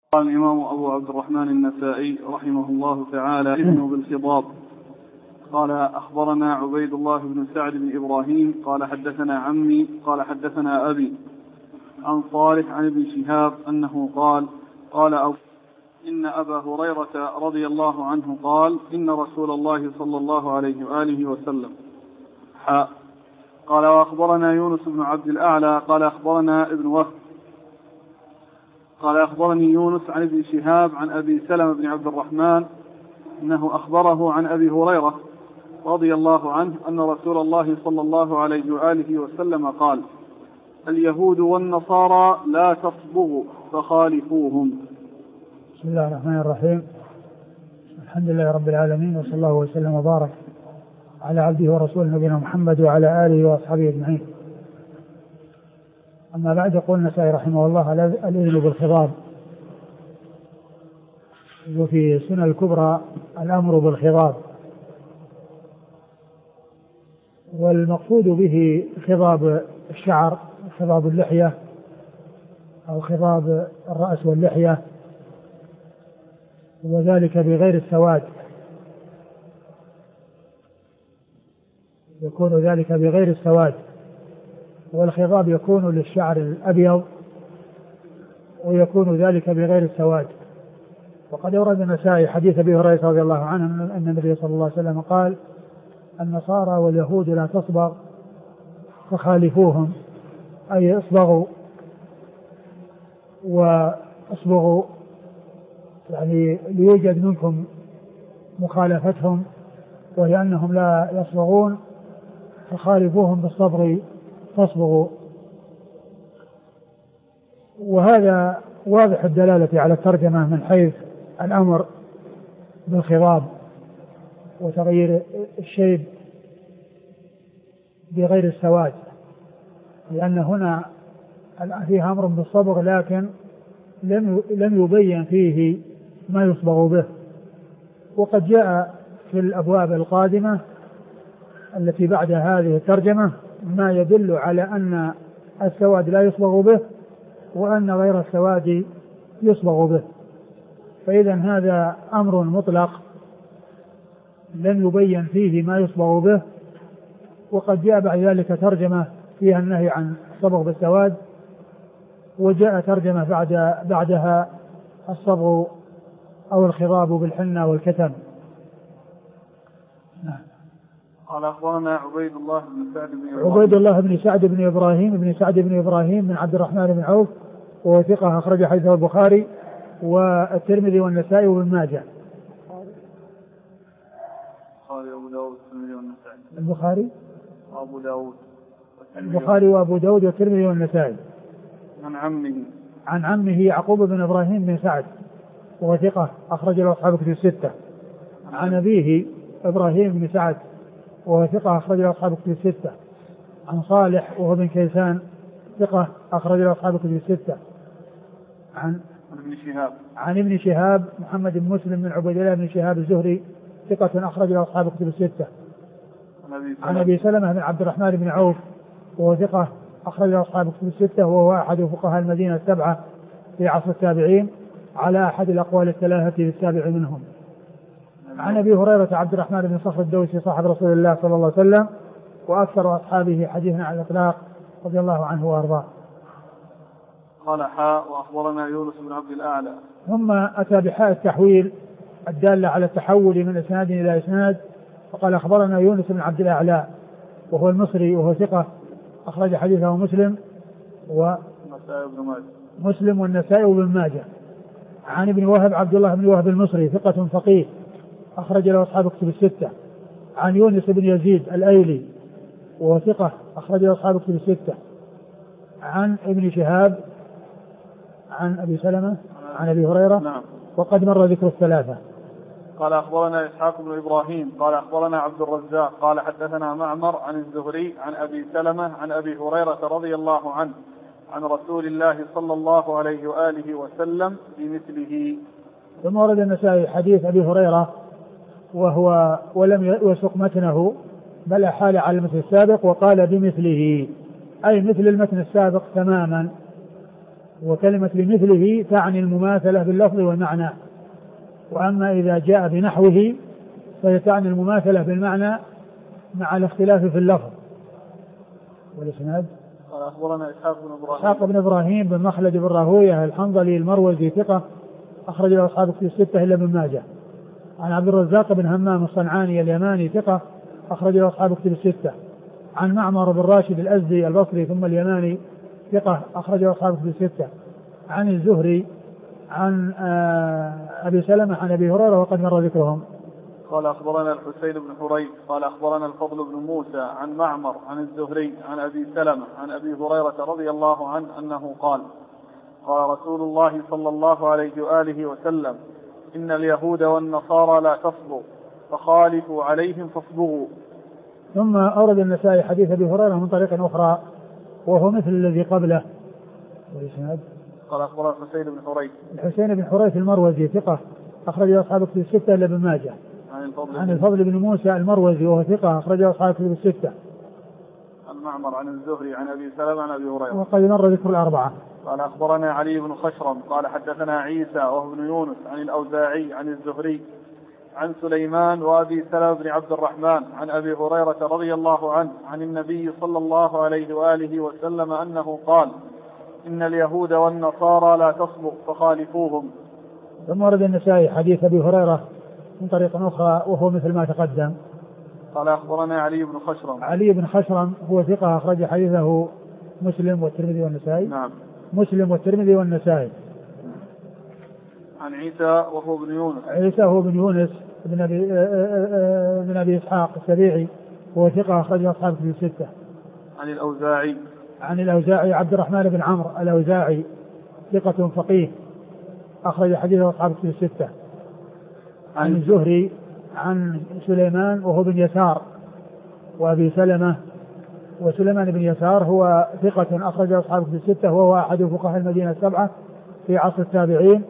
قال الإمام أبو عبد الرحمن النسائي رحمه الله تعالى ابن بالخضاب قال أخبرنا عبيد الله بن سعد بن إبراهيم قال حدثنا عمي قال حدثنا أبي عن صالح عن ابن شهاب أنه قال إن أبا هريرة رضي الله عنه قال إن رسول الله صلى الله عليه وآله وسلم قال وأخبرنا يونس بن عبد الأعلى قال أخبرنا ابن وهب قال أخبرني يونس عن ابن شهاب عن أبي سلمة بن عبد الرحمن أنه أخبره عن أبي هريرة رضي الله عنه أن رسول الله صلى الله عليه وآله وسلم قال اليهود والنصارى لا تصبغوا فخالفوهم. بسم الله الرحمن الرحيم. الحمد لله رب العالمين وصلى الله وسلم وبارك على عبده ورسوله نبينا محمد وعلى آله وأصحابه أجمعين. أما بعد، يقول النسائي رحمه الله الإذن بالخضاب، وفي سنن الكبرى الأمر بالخضاب، والمقصود به خضاب الشعر، خضاب اللحية أو خضاب الرأس واللحية، وذلك بغير السواد، يكون ذلك بغير السواد. والخضاب يكون للشعر الأبيض ويكون ذلك بغير السواد. وقد أورد النسائي حديث أبي هريرة رضي الله عنه أن النبي صلى الله عليه وسلم قال النصارى واليهود لا تصبغ فخالفوهم، أي اصبغوا واصبغوا، يعني ليوجد منكم مخالفتهم، ولأنهم لا يصبغون فخالفوهم بالصبغ تصبغوا. وهذا واضح الدلالة على الترجمة من حيث الأمر بالخضاب وتغيير الشيب بغير السواد، لأن هنا فيه أمر بالصبغ لكن لم يبين فيه ما يصبغ به. وقد جاء في الأبواب القادمة التي بعد هذه الترجمة ما يدل على أن السواد لا يصبغ به وأن غير السواد يصبغ به. فإذا هذا أمر مطلق لم يبين فيه ما يصبغ به. وقد جاء بعد ذلك ترجمة فيها النهي عن الصبغ بالسواد، وجاء ترجمة بعدها الصبغ أو الخضاب بالحنة والكتم. قال أخبرنا عبيد الله بن سعد بن إبراهيم بن عبد الرحمن بن عوف، وهو ثقة أخرج حديثه البخاري والترمذي والنسائي وابن ماجه. البخاري وأبو داود والترمذي والنسائي. عن عمه يعقوب بن إبراهيم بن سعد، وهو ثقة أخرج له أصحاب الكتب الستة. عن أبيه إبراهيم بن سعد، وهو ثقة أخرج له أصحاب الكتب الستة. عن صالح وهو بن كيسان، ثقة أخرج له أصحاب الكتب الستة. عن ابن شهاب محمد بن مسلم بن عبيد الله بن شهاب الزهري، ثقة أخرج له أصحاب الكتب الستة. عن أبي سلمة بن عبد الرحمن بن عوف، وهو ثقة أخرج له أصحاب الكتب الستة، وهو أحد فقهاء المدينة السبعة في عصر التابعين على أحد الأقوال الثلاثة للسابع منهم. عن أبي هريرة عبد الرحمن بن صخر الدوسي صاحب رسول الله صلى الله عليه وسلم وأكثر أصحابه حديثا على الإطلاق رضي الله عنه وأرضاه. قال وأخبرنا يونس بن عبد الأعلى. ثم أتى بحاء التحويل الدالة على التحول من إسناد إلى إسناد، فقال أخبرنا يونس بن عبد الأعلى وهو المصري، وهو ثقة أخرج حديثه مسلم والنسائي وابن ماجه. عن ابن وهب عبد الله بن وهب المصري، ثقة فقيه أخرج له أصحاب الكتب الستة. عن يونس بن يزيد الأيلي، وهو ثقة أخرج له أصحاب الكتب الستة. عن ابن شهاب عن أبي سلمة عن أبي هريرة. نعم. وقد مر ذكر الثلاثة. قال أخبرنا إسحاق بن إبراهيم قال أخبرنا عبد الرزاق قال حدثنا معمر عن الزهري عن أبي سلمة عن أبي هريرة رضي الله عنه عن رسول الله صلى الله عليه وآله وسلم بمثله. ثم ورد النسائي حديث أبي هريرة ولم يسق متنه، بل أحال على المتن السابق وقال بمثله، أي مثل المتن السابق تماما. وهذا هو الصواب، وهو أن النبي صلى الله عليه وسلم قال اليهود والنصارى لا تصبغوا فخالفوهم، أي اصبغوا وكلمة لمثله تعني المماثلة باللفظ والمعنى، وأما إذا جاء بنحوه فيتعني المماثلة بالمعنى مع الاختلاف في اللفظ. والإسناد قال أخبرنا إسحاق بن إبراهيم بن مخلد بن راهويه الحنظلي المروزي ثقة أخرج له أصحاب الكتب الستة إلا ابن ماجه. عن عبد الرزاق بن همام الصنعاني اليماني ثقة أخرج له أصحاب الكتب الستة. عن معمر بن راشد الأزدي البصري ثم اليماني ثقة أخرج له أصحاب الكتب الستة. عن الزهري عن أبي سلمة عن أبي هريرة وقد مر ذكرهم. قال أخبرنا الحسين بن حريث قال أخبرنا الفضل بن موسى عن معمر عن الزهري عن أبي سلمة عن أبي هريرة رضي الله عنه أنه قال قال رسول الله صلى الله عليه وآله وسلم إن اليهود والنصارى لا تصبغوا فخالفوا عليهم فاصبغوا. ثم أورد النسائي حديث أبي هريرة من طريق أخرى وهو مثل الذي قبله. والإسناد قال أخبرنا الحسين بن حريث المروزي ثقة أخرج له أصحاب الكتب الستة إلا ابن ماجه. عن الفضل بن موسى المروزي وهو ثقة أخرج له أصحاب الكتب الستة. عن معمر عن الزهري عن أبي سلمة عن أبي هريرة وقد مر ذكر الأربعة. قال أخبرنا علي بن خشرم قال حدثنا عيسى وهو ابن يونس عن الأوزاعي عن الزهري عن سليمان وأبي سلمة بن عبد الرحمن عن أبي هريرة رضي الله عنه عن النبي صلى الله عليه وآله وسلم أنه قال إن اليهود والنصارى لا تصبغ فخالفوهم. ثم ورد النسائي حديث أبي هريرة من طريق أخرى وهو مثل ما تقدم. قال أخبرنا علي بن خشرم هو ثقة أخرج حديثه مسلم والترمذي والنسائي. نعم. مسلم والترمذي والنسائي. عن عيسى وهو ابن يونس بن أبي إسحاق السبيعي هو ثقة أخرج أصحاب الكتب الستة. عن الأوزاعي عبد الرحمن بن عمرو الأوزاعي ثقة فقيه أخرج حديثه أصحاب الكتب الستة. عن الزهري عن سليمان وهو بن يسار وأبي سلمة وسليمان بن يسار هو ثقة أخرج أصحاب الكتب الستة وهو أحد فقهاء المدينة السبعة في عصر التابعين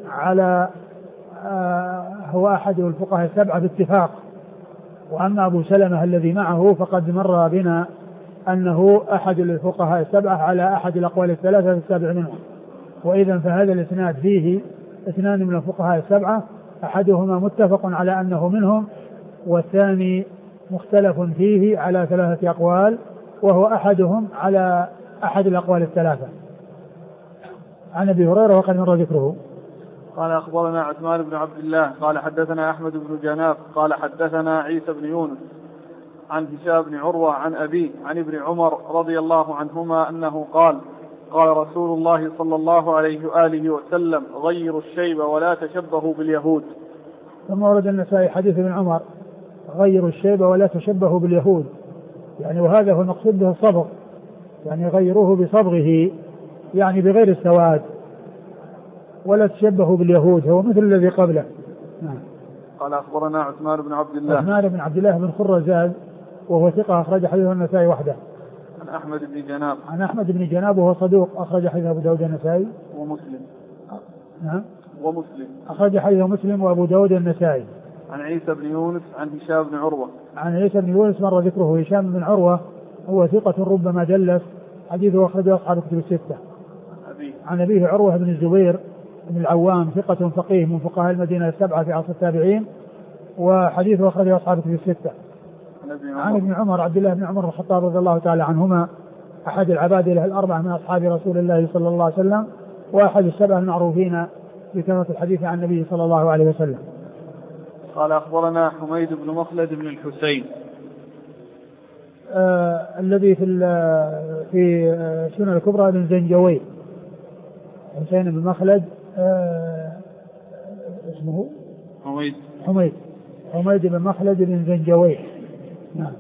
هو أحد الفقهاء السبعة باتفاق. وأما أبو سلمة الذي معه فقد مر بنا أنه أحد الفقهاء السبعة على أحد الأقوال الثلاثة في السابع منهم. وإذا فهذا الإسناد فيه اثنان من الفقهاء السبعة أحدهما متفق على أنه منهم والثاني مختلف فيه على ثلاثة أقوال وهو أحدهم على أحد الأقوال الثلاثة. عن أبي هريرة وقد مر ذكره. قال أخبرنا عثمان بن عبد الله قال حدثنا أحمد بن جناف قال حدثنا عيسى بن يونس عن هشام بن عروة عن أبيه عن ابن عمر رضي الله عنهما أنه قال قال رسول الله صلى الله عليه وآله وسلم غيروا الشيب ولا تشبهوا باليهود. ثم ورد النسائي حديث ابن عمر غيروا الشيب ولا تشبهوا باليهود، يعني وهذا هو المقصود به الصبغ، يعني غيروه بصبغه يعني بغير السواد ولا تشبهوا باليهود هو مثل الذي قبله. نعم. قال أخبرنا عثمان بن عبد الله بن خرزاد وهو ثقة أخرج حديثه النسائي وحده. عن أحمد بن جناب وهو صدوق أخرج حديثه أبو داود النسائي ومسلم. نعم. ومسلم أخرج حديثه مسلم وأبو داود النسائي. عن عيسى بن يونس عن هشام بن عروة. عن عيسى بن يونس مر ذكره. هشام بن عروة هو ثقة ربما دلس حديثه أخرجه أصحاب الكتب الستة. عن أبيه عروة بن الزبير بن العوام ثقة فقيه من فقهاء المدينة السبعة في عصر التابعين وحديثه أخرجه أصحاب الكتب الستة. عن ابن عمر عبد الله بن عمر بن الخطاب رضي الله تعالى عنهما أحد العبادلة الأربعة من أصحاب رسول الله صلى الله عليه وسلم وأحد السبعة المعروفين بكثرة الحديث عن النبي صلى الله عليه وسلم. قال أخبرنا حميد بن مخلد بن الحسين الذي في سنن الكبرى بن زنجوي. حسين بن مخلد اسمه حميد بن مخلد بن زنجوي. نعم.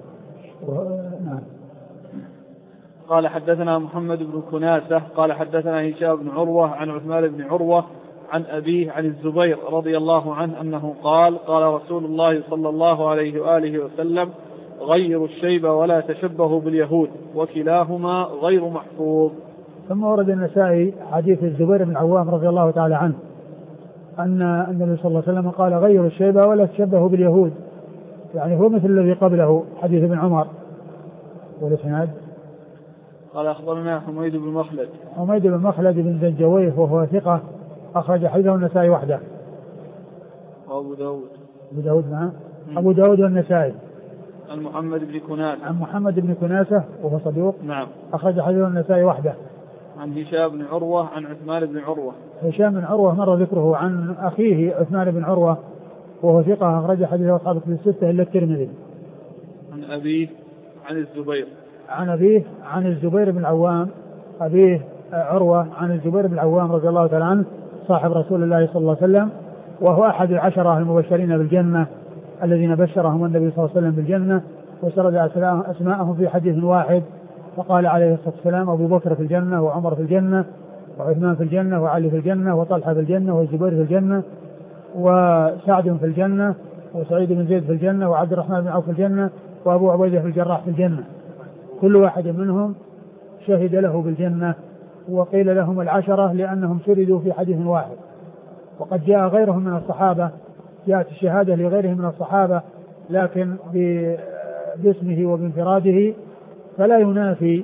قال حدثنا محمد بن كناسة قال حدثنا هشام بن عروة عن عثمان بن عروة عن أبيه عن الزبير رضي الله عنه أنه قال قال رسول الله صلى الله عليه وآله وسلم غيروا الشيب ولا تشبهوا باليهود وكلاهما غير محفوظ. ثم ورد النسائي حديث الزبير بن العوام رضي الله تعالى عنه أن النبي صلى الله عليه وسلم قال غيروا الشيب ولا تشبهوا باليهود، يعني هو مثل الذي قبله حديث ابن عمر. والإسناد قال أخبرنا حميد بن مخلد. حميد بن مخلد بن زنجويه وهو ثقة أخرج حديثه النسائي وحده. وأبو داود. أبو داود معه. أبو داود والنسائي. عن محمد بن كناسة. عن محمد بن كناسة وهو صدوق. نعم. أخرج حديثه النسائي وحده. عن هشام بن عروة عن عثمان بن عروة. هشام بن عروة مر ذكره. عن أخيه عثمان بن عروة وهو ثقة أخرج حديثه أصحاب الكتب الستة إلا الترمذي. عن أبيه عن الزبير. عن أبيه عن الزبير بن العوام. أبيه عروة عن الزبير بن العوام رضي الله تعالى عنه صاحب رسول الله صلى الله عليه وسلم، وهو أحد العشرة المبشرين بالجنة الذين بشرهم النبي صلى الله عليه وسلم بالجنة، وسرد أسماءهم في حديث واحد، فقال عليه الصلاة والسلام: أبو بكر في الجنة، وعمر في الجنة، وعثمان في الجنة، وعلي في الجنة، وطلحة في الجنة، والزبير في الجنة، وسعد في الجنة، وسعيد بن زيد في الجنة، وعبد الرحمن بن عوف في الجنة، وأبو عبيدة في الجراح في الجنة. كل واحد منهم شهد له بالجنة، وقيل لهم العشرة لأنهم سردوا في حديث واحد. وقد جاء غيرهم من الصحابة، جاءت الشهادة لغيرهم من الصحابة لكن باسمه وبانفراده، فلا ينافي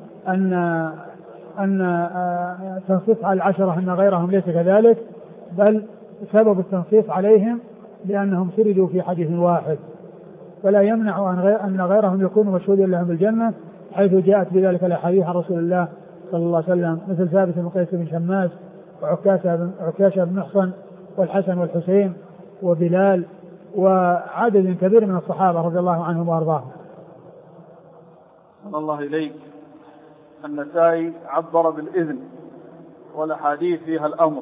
أن تنصيص على العشرة أن غيرهم ليس كذلك، بل سبب التنصيص عليهم لأنهم سردوا في حديث واحد، فلا يمنع أن غيرهم يكونوا مشهودا لهم بالجنة، حيث جاءت بذلك الأحاديث عن رسول الله صلى الله عليه وسلم، مثل ثابت بن قيس بن شماس، وعكاشة بن محصن، والحسن والحسين، وبلال، وعدد كبير من الصحابة رضي الله عنهم وأرضاهم. الله إليك. النسائي عبر بالإذن والأحاديث فيها الأمر،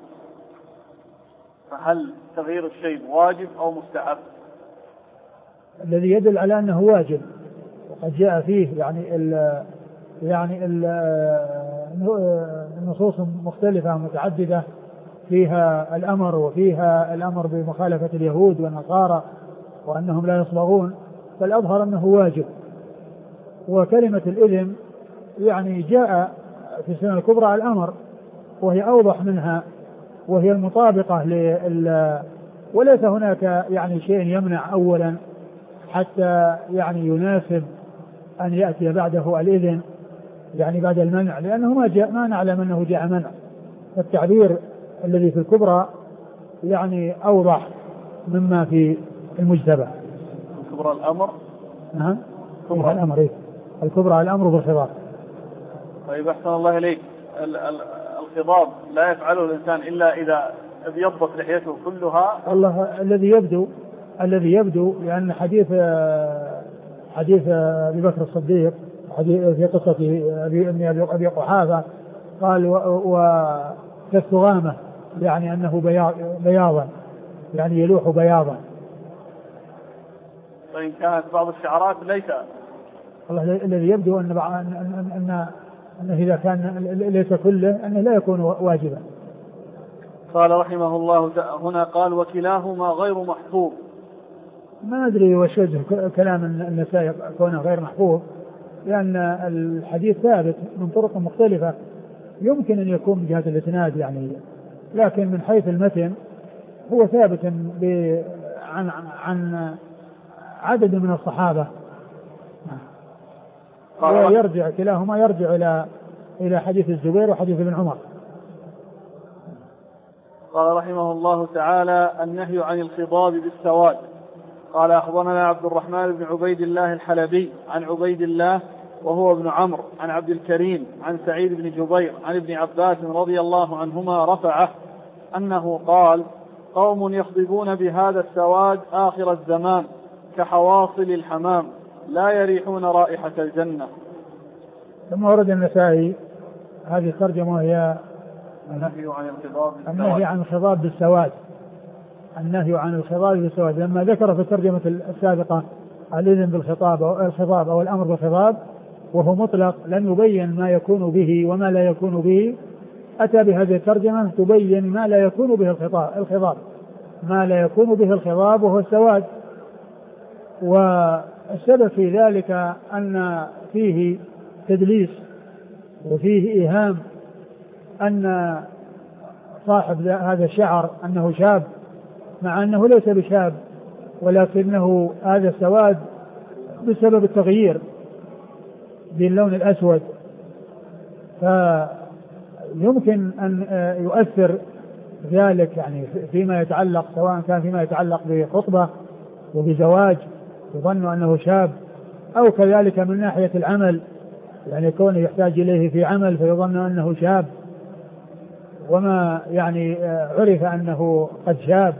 فهل تغيير الشيء واجب أو مستحب؟ الذي يدل على أنه واجب، وقد جاء فيه النصوص مختلفة متعددة فيها الأمر، وفيها الأمر بمخالفة اليهود والنصارى وأنهم لا يصبغون، فالأظهر أنه واجب. وكلمة الإذن يعني جاء في السنة الكبرى الأمر، وهي أوضح منها، وهي المطابقة وليس هناك يعني شيء يمنع أولا حتى يعني يناسب أن يأتي بعده الإذن يعني بعد المنع، لأنه ما نعلم أنه جاء منع. التعبير الذي في الكبرى يعني أوضح مما في المجتبى. الكبرى الأمر. كبرى الأمر. إيه؟ الكبرى الأمر بالخضاب. طيب أحسن الله إليك. الخضاب لا يفعله الإنسان إلا إذا ابيضت لحيته كلها. الله الذي يبدو لأن حديث أبي بكر الصديق في قصة أبي قحافة قال وكالثغامة، يعني أنه بياضا، يعني يلوح بياضا. وإن كانت بعض الشعرات ليس. الله الذي يبدو أنه إذا كان ليس كله أنه لا يكون واجبا. قال رحمه الله هنا قال وكلاهما غير محفوظ. ما أدري وشوجه كلام النسائي كونه غير محفوظ، لأن الحديث ثابت من طرق مختلفة، يمكن أن يكون من جهة الإسناد يعني، لكن من حيث المتن هو ثابت عن عدد من الصحابة، ويرجع كلاهما يرجع إلى حديث الزبير وحديث ابن عمر. قال رحمه الله تعالى النهي عن الخضاب بالسواد. قال أخبرنا عبد الرحمن بن عبيد الله الحلبي عن عبيد الله وهو ابن عمرو عن عبد الكريم عن سعيد بن جبير عن ابن عباس رضي الله عنهما رفعه أنه قال قوم يخضبون بهذا السواد آخر الزمان كحواصل الحمام لا يريحون رائحة الجنة. ثم ورد النسائي هذه الترجمة هي النهي عن الخضاب بالسواد. النهي عن الخضاب بالسواد، لما ذكر في الترجمة السابقة الإذن بالخطاب أو الخضاب أو الأمر بالخضاب وهو مطلق لم يبين ما يكون به وما لا يكون به، أتى بهذه الترجمة تبين ما لا يكون به الخضاب، ما لا يكون به الخضاب وهو السواد. والسبب في ذلك أن فيه تدليس وفيه إيهام أن صاحب هذا الشعر أنه شاب، مع أنه ليس بشاب، ولكنه هذا السواد بسبب التغيير باللون الأسود فيمكن أن يؤثر ذلك يعني فيما يتعلق، سواء كان فيما يتعلق بخطبة وبزواج يظن أنه شاب، أو كذلك من ناحية العمل، يعني كونه يحتاج إليه في عمل فيظن أنه شاب، وما يعني عرف أنه قد شاب،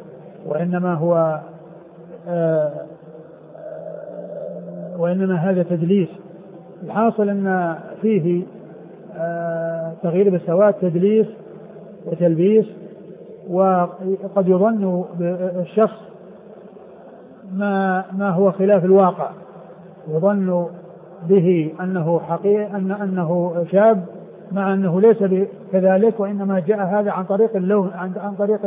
وإنما هذا تدليس. الحاصل أن فيه تغيير بالسواد تدليس وتلبيس، وقد يظن بالشخص ما هو خلاف الواقع، يظن به أنه حقيقي أنه شاب، مع أنه ليس كذلك، وإنما جاء هذا عن طريق اللون، عن طريق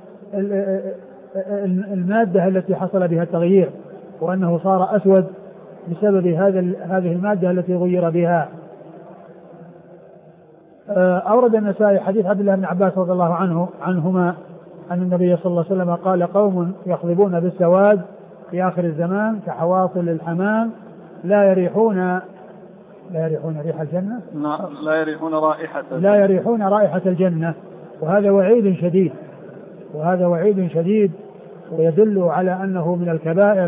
المادة التي حصل بها التغيير، وأنه صار أسود بسبب هذه المادة التي غير بها. أورد النسائي حديث عبد الله بن عباس رضي الله عنهما أن النبي صلى الله عليه وسلم قال: قوم يخضبون بالسواد في آخر الزمان كحواصل الحمام لا يريحون ريح الجنة، لا يريحون رائحة الجنة. وهذا وعيد شديد، ويدل على أنه من الكبائر،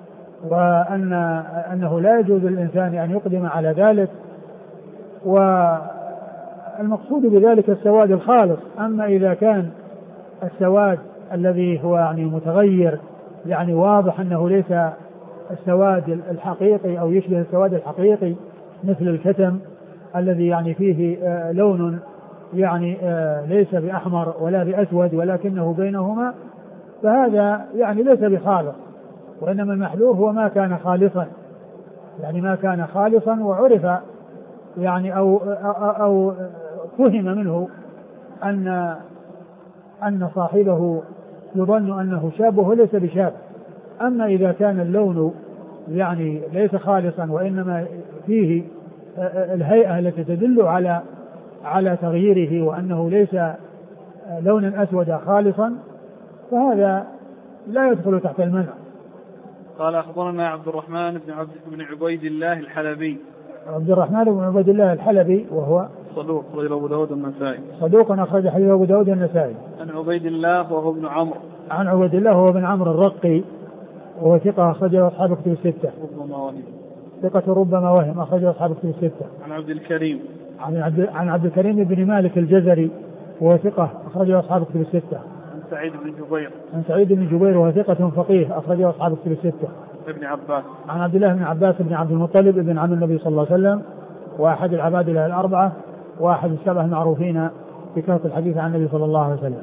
وأنه لا يجوز للإنسان أن يقدم على ذلك. والمقصود بذلك السواد الخالص. أما إذا كان السواد الذي هو يعني متغير، يعني واضح أنه ليس السواد الحقيقي أو يشبه السواد الحقيقي مثل الكتم الذي يعني فيه لون يعني ليس بأحمر ولا بأسود ولكنه بينهما، فهذا يعني ليس بخالص، وإنما المحذور هو ما كان خالصا، يعني ما كان خالصا وعرف يعني أو فهم منه أن صاحبه يظن أنه شاب وهو ليس بشاب. أما إذا كان اللون يعني ليس خالصا وإنما فيه الهيئة التي تدل على تغييره وأنه ليس لونا أسود خالصا، فهذا لا يدخل تحت المنع. قال: أخبرنا عبد الرحمن بن عبيد الله الحلبي. عبد الرحمن بن عبيد الله الحلبي وهو صدوق أخرج أبو داود النسائي. صدوق أخرج حديث أبو داود النسائي. عن عبيد الله وهو ابن عمرو. عن عبيد الله وهو ابن عمرو الرقي، وهو ثقة أخرجه أصحاب كتب الستة. ثقة ربما وهم، أخرجه أصحاب كتب الستة. عن عبد الكريم. عن عبد الكريم بن مالك الجزري، وهو ثقة أخرجه أصحاب كتب الستة. عن سعيد بن جبير. عن سعيد بن جبير وهو ثقة فقيه أخرجه أصحاب كتب الستة. ابن عباس. عن عبد الله بن عباس بن عبد المطلب ابن عم النبي صلى الله عليه وسلم، وأحد العبادلة الأربعة، وأحد السبعة المعروفين بكثرة الحديث عن النبي صلى الله عليه وسلم.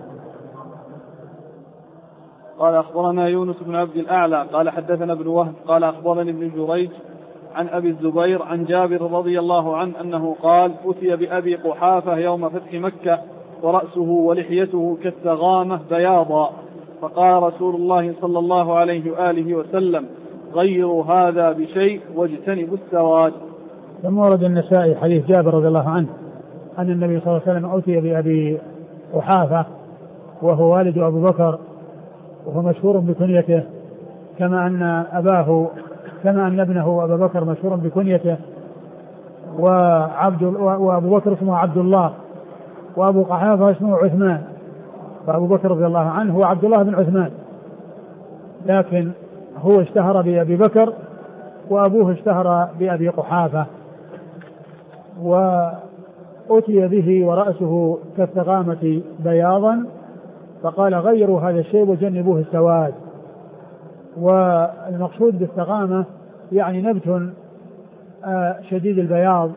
قال: أخبرنا يونس بن عبد الأعلى قال حدثنا ابن وهب قال أخبرني ابن جريج عن أبي الزبير عن جابر رضي الله عنه أنه قال: أتي بأبي قحافة يوم فتح مكة ورأسه ولحيته كالثغامة بياضا، فقال رسول الله صلى الله عليه وآله وسلم: غيروا هذا بشيء واجتنبوا السواد. ثم ورد النسائي حديث جابر رضي الله عنه أن النبي صلى الله عليه وسلم أتي بأبي قحافة وهو والد أبو بكر، وهو مشهور بكنيته كما أن ابنه أبا بكر مشهور بكنيته، وأبو بكر اسمه عبد الله، وأبو قحافة اسمه عثمان، فأبو بكر رضي الله عنه هو عبد الله بن عثمان، لكن هو اشتهر بأبي بكر وأبوه اشتهر بأبي قحافة. وأتي به ورأسه كالثغامة بياضا، فقال: غيروا هذا الشيء وجنبوه السواد. والمقصود بالثغامة يعني نبت شديد البياض،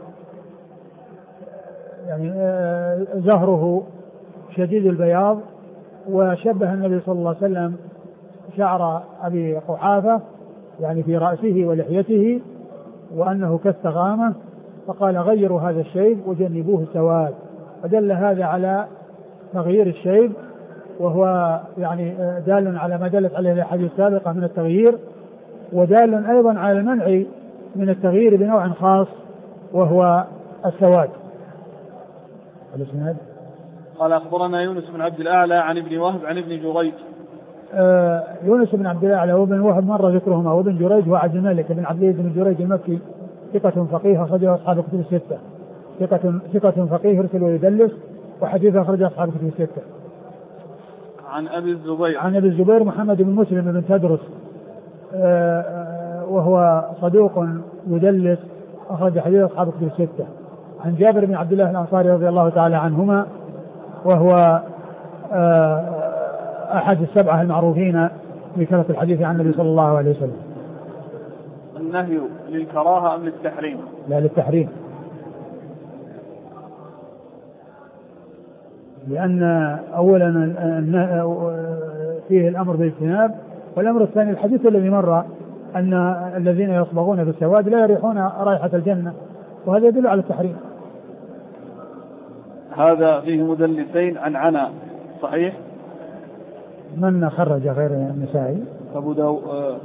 يعني زهره شديد البياض. وشبه النبي صلى الله عليه وسلم شعر أبي قحافة يعني في رأسه ولحيته وأنه كالثغامة، فقال: غيروا هذا الشيب وجنبوه السواد. فدل هذا على تغيير الشيب، وهو يعني دال على ما دلت عليه الأحاديث السابقة من التغيير، ودال أيضا على المنع من التغيير بنوع خاص وهو السواد. قال: أخبرنا يونس بن عبد الأعلى عن ابن وهب عن ابن جريج. يونس بن عبد الأعلى وابن وهب مر ذكرهما، وابن جريج هو عبد الملك بن عبد الله بن جريج المكي ثقة فقيه أخرجه أصحاب كتب الستة. ثقة فقيه يرسل ويدلس، وحديث أخرج أصحاب كتب الستة. عن أبي الزبير محمد بن مسلم بن تدرس وهو صدوق يدلس، أخرج حديث أصحاب كتب الستة. عن جابر بن عبد الله الأنصاري رضي الله تعالى عنهما، وهو أحد السبعة المعروفين بكثرة الحديث عن النبي صلى الله عليه وسلم. النهي للكراهة أم للتحريم؟ لا، للتحريم، لأن أولا فيه الأمر بالاجتناب، والأمر الثاني الحديث الذي مر أن الذين يصبغون بالسواد لا يريحون رائحة الجنة، وهذا يدل على التحريم. هذا فيه مدلسين عن عنا، صحيح؟ من خرج غير النسائي؟ أبو داود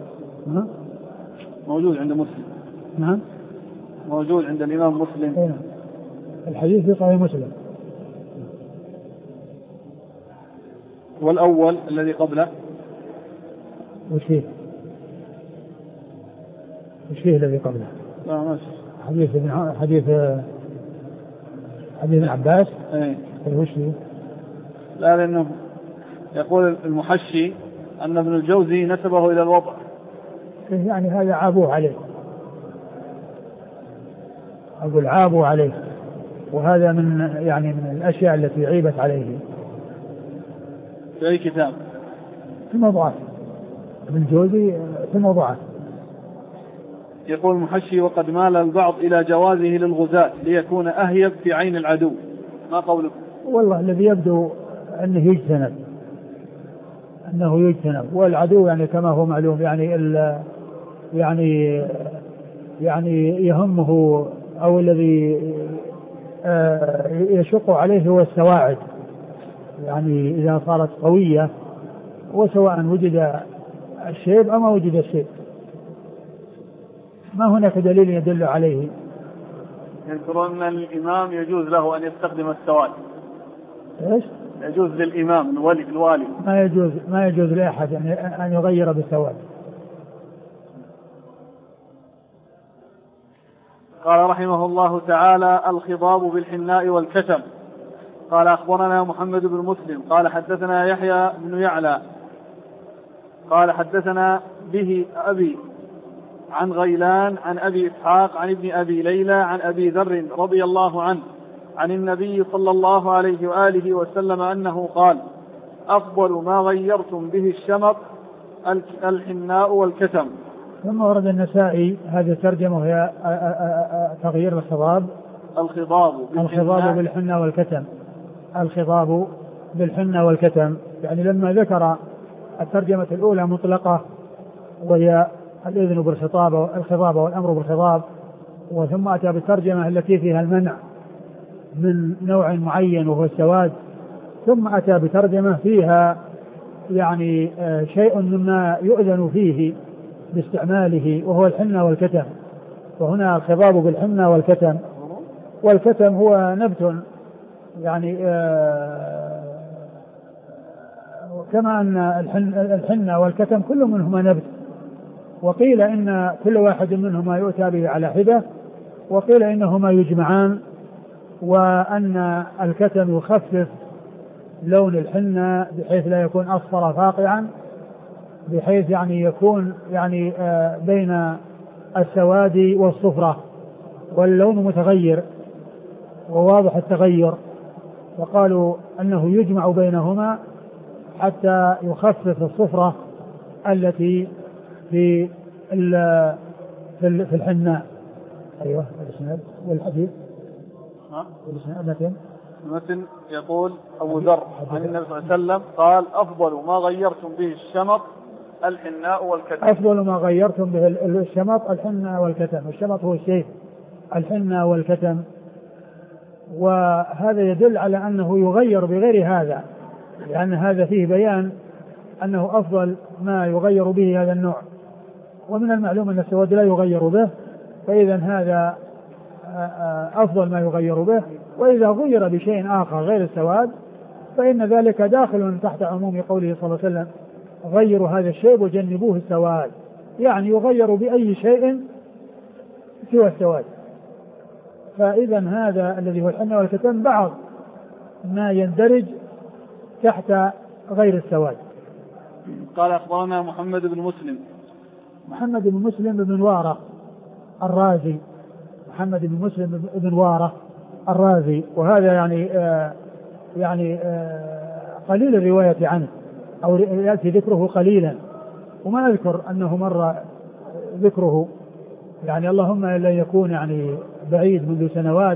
موجود عند مسلم. نعم، موجود عند الإمام مسلم. الحديث في صحيح مسلم. والأول الذي قبله وش فيه الذي قبله؟ لا ماشي. حديث ابن عباس. وش فيه؟ لا، لأنه يقول المحشي أن ابن الجوزي نسبه إلى الوضع، يعني هذا عابوه عليه، أقول عابوا عليه، وهذا من الأشياء التي عيبت عليه. في أي كتاب؟ في موضوعات ابن الجوزي، في موضوعات. يقول المحشي: وقد مال البعض إلى جوازه للغزاة ليكون أهيب في عين العدو، ما قولكم؟ والله الذي يبدو أنه يجتنب، والعدو يعني كما هو معلوم يعني يهمه أو الذي يشق عليه هو السواعد، يعني إذا صارت قوية، وسواء وجد الشيب أو ما وجد الشيب، ما هناك دليل يدل عليه. يذكرون أن الإمام يجوز له أن يستخدم السواد. إيش؟ يجوز للإمام الوالي ما يجوز لأحد أن يغير بالسواد. قال رحمه الله تعالى: الخضاب بالحناء والكتم. قال أخبرنا محمد بن مسلم قال حدثنا يحيى بن يعلى قال حدثنا به أبي عن غيلان عن أبي إسحاق عن ابن أبي ليلى عن أبي ذر رضي الله عنه عن النبي صلى الله عليه وآله وسلم أنه قال: أفضل ما غيرتم به الشمط الحناء والكتم. ثم ورد النسائي هذه الترجمة وهي تغيير الخضاب بالحنة والكتم. الخضاب بالحنة والكتم، يعني لما ذكر الترجمة الأولى مطلقة وهي الإذن بالخضاب والأمر بالخضاب، وثم أتى بالترجمة التي فيها المنع من نوع معين وهو السواد، ثم أتى بترجمة فيها يعني شيء مما يؤذن فيه باستعماله وهو الحنة والكتم. وهنا الخضاب بالحنة والكتم، والكتم هو نبت يعني كما أن الحنة والكتم كل منهما نبت، وقيل إن كل واحد منهما يؤتى به على حدة، وقيل إنهما يجمعان، وأن الكتم يخفف لون الحنة بحيث لا يكون أصفر فاقعا، بحيث يعني يكون يعني بين السواد والصفرة، واللون متغير وواضح التغير، وقالوا أنه يجمع بينهما حتى يخفف الصفرة التي في الحناء. أيوة الإسناد والحديث. المتن يقول أبو ذر عن النبي صلى الله عليه وسلم قال: أفضل ما غيرتم به الشمط الحناء والكتم. أفضل ما غيرتم به الشمط الحناء والكتم. الشمط هو الشيء، الحناء والكتم، وهذا يدل على أنه يغير بغير هذا، لأن هذا فيه بيان أنه أفضل ما يغير به هذا النوع، ومن المعلوم أن السواد لا يغير به، فإذا هذا أفضل ما يغير به. وإذا غير بشيء آخر غير السواد فإن ذلك داخل تحت عموم قوله صلى الله عليه وسلم: غيروا هذا الشيء وجنبوه السواد، يعني يغير بأي شيء سوى السواد. فإذا هذا الذي هو الحنة والكتم بعض ما يندرج تحت غير السواد. قال أخبرنا محمد بن مسلم. محمد بن مسلم بن وارة الرازي. محمد بن مسلم بن وارة الرازي، وهذا يعني قليل الرواية عنه، أو يأتي ذكره قليلا، وما أذكر أنه مر ذكره، يعني اللهم إلا يكون يعني بعيد منذ سنوات.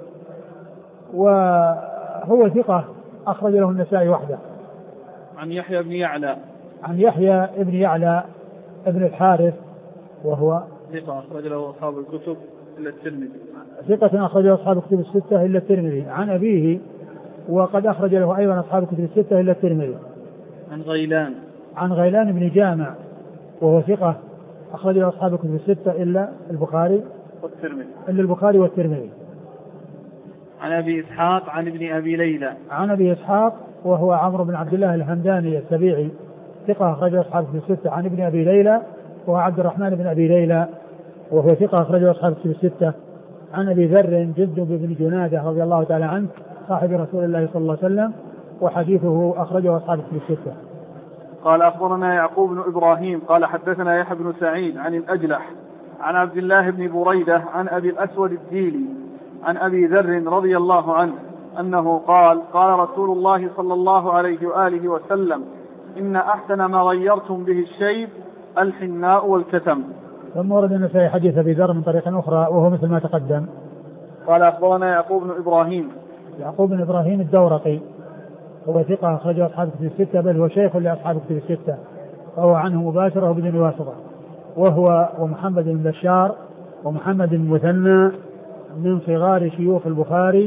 وهو ثقة أخرج له النسائي وحده. عن يحيى بن يعلى. عن يحيى بن يعلى ابن الحارث، وهو ثقة أخرج له أصحاب الكتب إلا الترمذي. ثقة أخرج له أصحاب الكتب الستة إلا الترمذي. عن أبيه وقد أخرج له أيضا أصحاب الكتب الستة إلا الترمذي. عن غيلان. عن غيلان بن جامع، وهو ثقة أخرج له أصحاب الكتب الستة إلا البخاري والترمذي. إلا البخاري والترمذي. عن أبي إسحاق عن ابن أبي ليلى. عن أبي إسحاق وهو عمرو بن عبد الله الهمداني السبيعي، ثقة أخرج له أصحاب الكتب الستة. عن ابن أبي ليلى وهو عبد الرحمن بن أبي ليلى، وهو ثقة أخرج له أصحاب الكتب الستة. عن أبي ذر جندب بن جنادة رضي الله تعالى عنه صاحب رسول الله صلى الله عليه وسلم، وحديثه أخرجه أصحاب الكتب الستة. قال أخبرنا يعقوب بن إبراهيم قال حدثنا يحيى بن سعيد عن الأجلح عن عبد الله بن بريدة عن أبي الأسود الديلي عن أبي ذر رضي الله عنه أنه قال قال رسول الله صلى الله عليه وآله وسلم إن أحسن ما غيرتم به الشيب الحناء والكتم. ثم ورد النسائي حديث أبي ذر من طريق أخرى وهو مثل ما تقدم. قال أخبرنا يعقوب بن إبراهيم. يعقوب بن إبراهيم الدورقي هو ثقة أخرجه أصحاب الكتب الستة، بل هو شيخ لأصحاب الكتب الستة، فهو عنه مباشرة وبدون واسطة. وهو ومحمد بن بشار ومحمد بن مثنى من صغار شيوخ البخاري،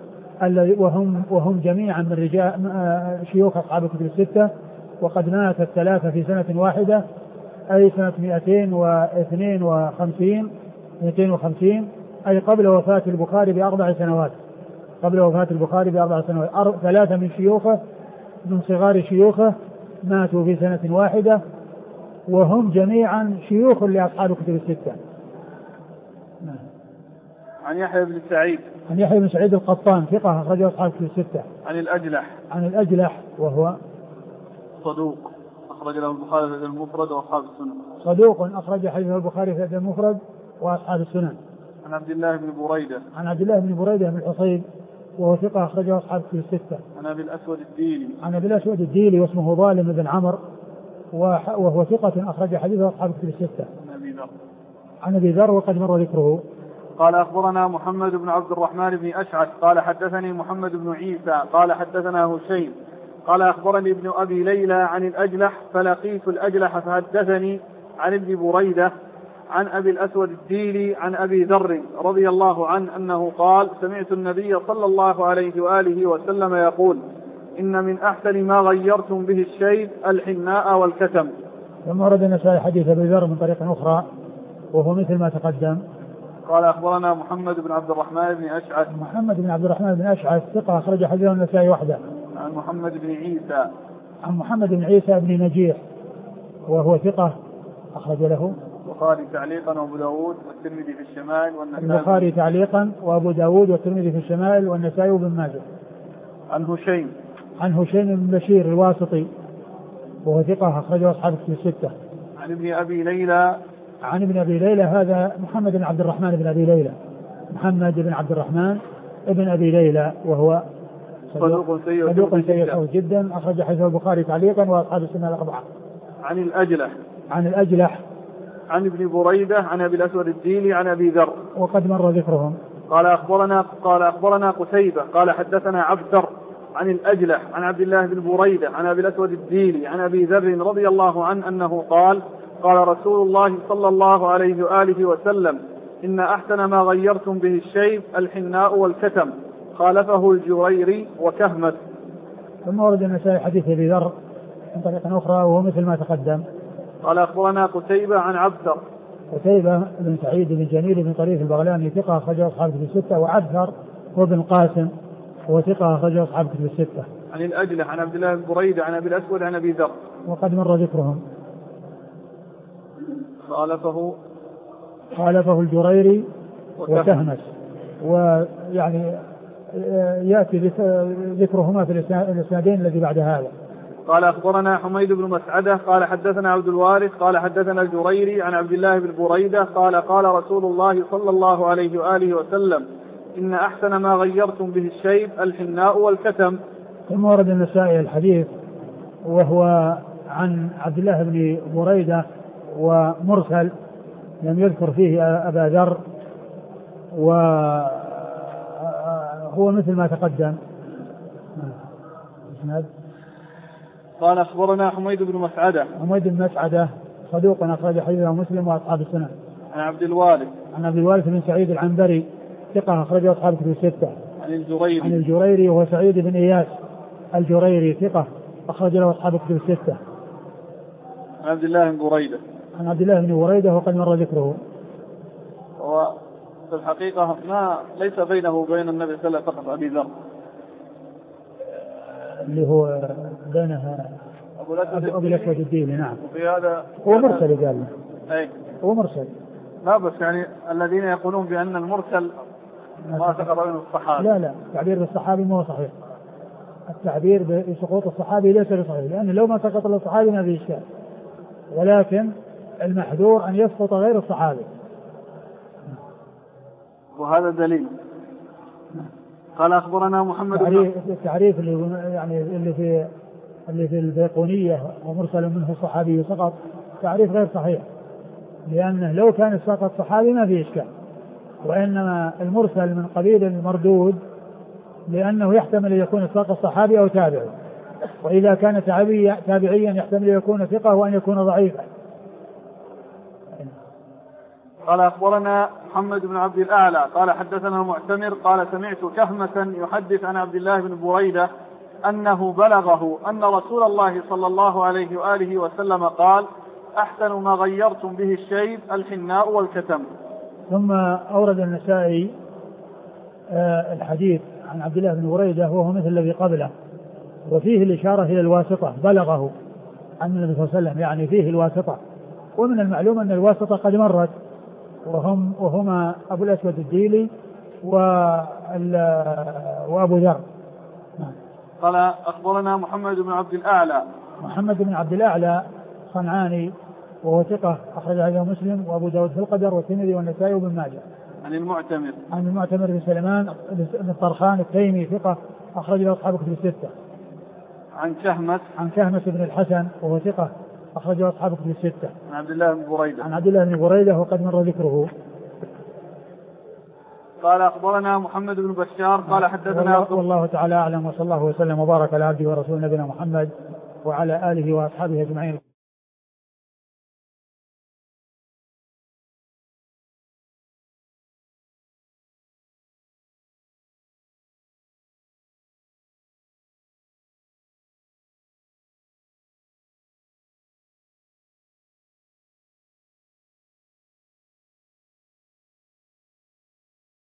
وهم جميعا من رجال شيوخ أصحاب الكتب الستة، وقد مات الثلاثة في سنة واحدة، أي سنة 252 أي قبل وفاة البخاري ب4 سنوات. قبل وفاة البخاري ب4 سنوات. 3 من شيوخه من صغار شيوخه ماتوا في سنة واحدة، وهم جميعا شيوخ لأصحاب الكتب الستة. عن يحيى بن سعيد. عن يحيى بن سعيد القطان ثقة أخرجه أصحاب الكتب الستة. عن الأجلح. عن الأجلح وهو صدوق أخرج له البخاري في المفرد وأصحاب السنن. صدوق أخرج حديثه البخاري في المفرد وأصحاب السنن. عن عبد الله بن بريدة. عن عبد الله بن بريدة بن الحصيب وهو ثقة أخرجه أصحاب الكتب الستة. عن أبي الأسود الديلي. عن أبي الأسود الديلي واسمه ظالم بن عمرو، وهو ثقة أخرج حديثه أصحاب الكتب الستة. عن أبي ذر. عن أبي ذر وقد مر ذكره. قال أخبرنا محمد بن عبد الرحمن بن أشعث قال حدثني محمد بن عيسى قال حدثنا هشيم قال أخبرني ابن أبي ليلى عن الأجلح فلقيت الأجلح فحدثني عن ابن بريدة عن أبي الأسود الديلي عن أبي ذر رضي الله عنه أنه قال سمعت النبي صلى الله عليه وآله وسلم يقول إن من أحسن ما غيرتم به الشيب الحناء والكتم. ثم ورد النسائي حديث أبي ذر من طريق أخرى وهو مثل ما تقدم. قال أخبرنا محمد بن عبد الرحمن بن أشعث. محمد بن عبد الرحمن بن أشعث ثقة أخرج حديثه النسائي وحده. عن محمد بن عيسى. عن محمد بن عيسى بن نجيح وهو ثقة أخرج له البخاري تعليقا وأبو داود والترمذي في الشمائل والنسائي. البخاري تعليقا وأبو داود والترمذي في الشمائل والنسائي وابن ماجه. عن هشيم. عن هشيم بن بشير الواسطي وهو ثقة أخرجه أصحاب الكتب الستة. عن ابن أبي ليلى. عن ابن أبي ليلى هذا محمد بن عبد الرحمن بن أبي ليلى. محمد بن عبد الرحمن ابن أبي ليلى وهو صدوق سيء جدا أخرج حديثه البخاري تعليقا وأصحاب السنة الأربعة. عن الأجلح. عن الأجلح عن ابن بريدة عن أبي الأسود الديلي عن أبي ذر وقد مر ذكرهم. قال أخبرنا قتيبة قال حدثنا عبدر عن الأجلح عن عبد الله بن بريدة عن أبي الأسود الديلي عن أبي ذر رضي الله عنه أنه قال قال رسول الله صلى الله عليه وآله وسلم إن أحسن ما غيرتم به الشيب الحناء والكتم خالفه الجريري وكهمة. ثم ورد النسائي حديث أبي ذر من طريق أخرى وهو مثل ما تقدم. قال أخبرنا قتيبة عن عبدر. قتيبة بن سعيد بن جميل بن طريف البغلاني ثقة أخرجه أصحاب الكتب الستة. وعبدر وابن قاسم هو ثقة أخرجه أصحاب الكتب الستة. عن الأجلح عن عبد الله بن بريدة عن أبي الأسود عن أبي ذر وقد مر ذكرهم. خالفه الجريري وكهمس. ويعني يأتي ذكرهما في الإسنادين الذي بعد هذا. قال أخبرنا حميد بن مسعدة قال حدثنا عبد الوارث قال حدثنا الجريري عن عبد الله بن بريدة قال قال رسول الله صلى الله عليه وآله وسلم إن أحسن ما غيرتم به الشيب الحناء والكتم. ثم ورد النسائي الحديث وهو عن عبد الله بن بريدة ومرسل لم يذكر فيه أبا ذر، وهو مثل ما تقدم. قال أخبرنا حميد بن مسعدة. حميد بن مسعدة صدوق أخرج حديثه مسلم وأصحاب السنن. عن عبد الوارث. عن عبد الوارث بن سعيد العنبري ثقة أخرجه أصحاب الكتب الستة. عن الجريري. عن الجريري وهو سعيد بن إياس الجريري ثقة أخرج له أصحاب الكتب الستة. عن عبد الله بن بريدة. عن عبد الله بن بريدة وقد مر ذكره. وفي الحقيقة ما ليس بينه وبين النبي صلى الله عليه وسلم فقط أبي ذر، اللي هو بينها أبو الأسود الديلي. نعم. وفي هذا هو مرسل قال. أي هو مرسل. لا بس يعني الذين يقولون بأن المرسل ما سقط بين الصحابة. لا التعبير بالصحابي ما هو صحيح. التعبير بسقوط الصحابي ليس بصحيح، لأن لو ما سقط الصحابي ما فيه إشكال، ولكن المحذور أن يسقط غير الصحابي، وهذا دليل. قال أخبرنا محمد التعريف اللي في البيقونية ومرسل منه الصحابي سقط تعريف غير صحيح، لأنه لو كان سقط صحابي ما فيه إشكال، وإنما المرسل من قبيل المردود لأنه يحتمل أن يكون سقط صحابي أو تابعي، وإذا كان تابعيا يحتمل أن يكون ثقة وأن يكون ضعيفا. قال أخبرنا محمد بن عبد الأعلى قال حدثنا المعتمر قال سمعت كهمة يحدث عن عبد الله بن بريدة أنه بلغه أن رسول الله صلى الله عليه وآله وسلم قال أحسن ما غيرتم به الشيب الحناء والكتم. ثم أورد النسائي الحديث عن عبد الله بن بريدة وهو مثل الذي قبله، وفيه الإشارة إلى الواسطة، بلغه عن النبي صلى الله عليه وسلم، يعني فيه الواسطة. ومن المعلوم أن الواسطة قد مرت، وهما أبو الأسود الديلي وأبو ذر. قال أخبرنا محمد بن عبد الأعلى. محمد بن عبد الأعلى صنعاني وهو ثقة أخرج حديثه مسلم وأبو داود في القدر والترمذي والنسائي وابن ماجه. عن المعتمر. عن المعتمر بن سليمان بن طرخان التيمي ثقة أخرج له أصحاب الكتب الستة. عن كهمة. عن كهمة بن الحسن وهو ثقة أخرج له أصحاب الكتب الستة. عن عبد الله بن بريدة. عن عبد الله بن بريدة وقد مر ذكره. قال أخبرنا محمد بن بشار قال حدثنا والله تعالى أعلم، وصلى الله وسلم وبارك على عبده ورسوله نبينا محمد وعلى آله وأصحابه أجمعين.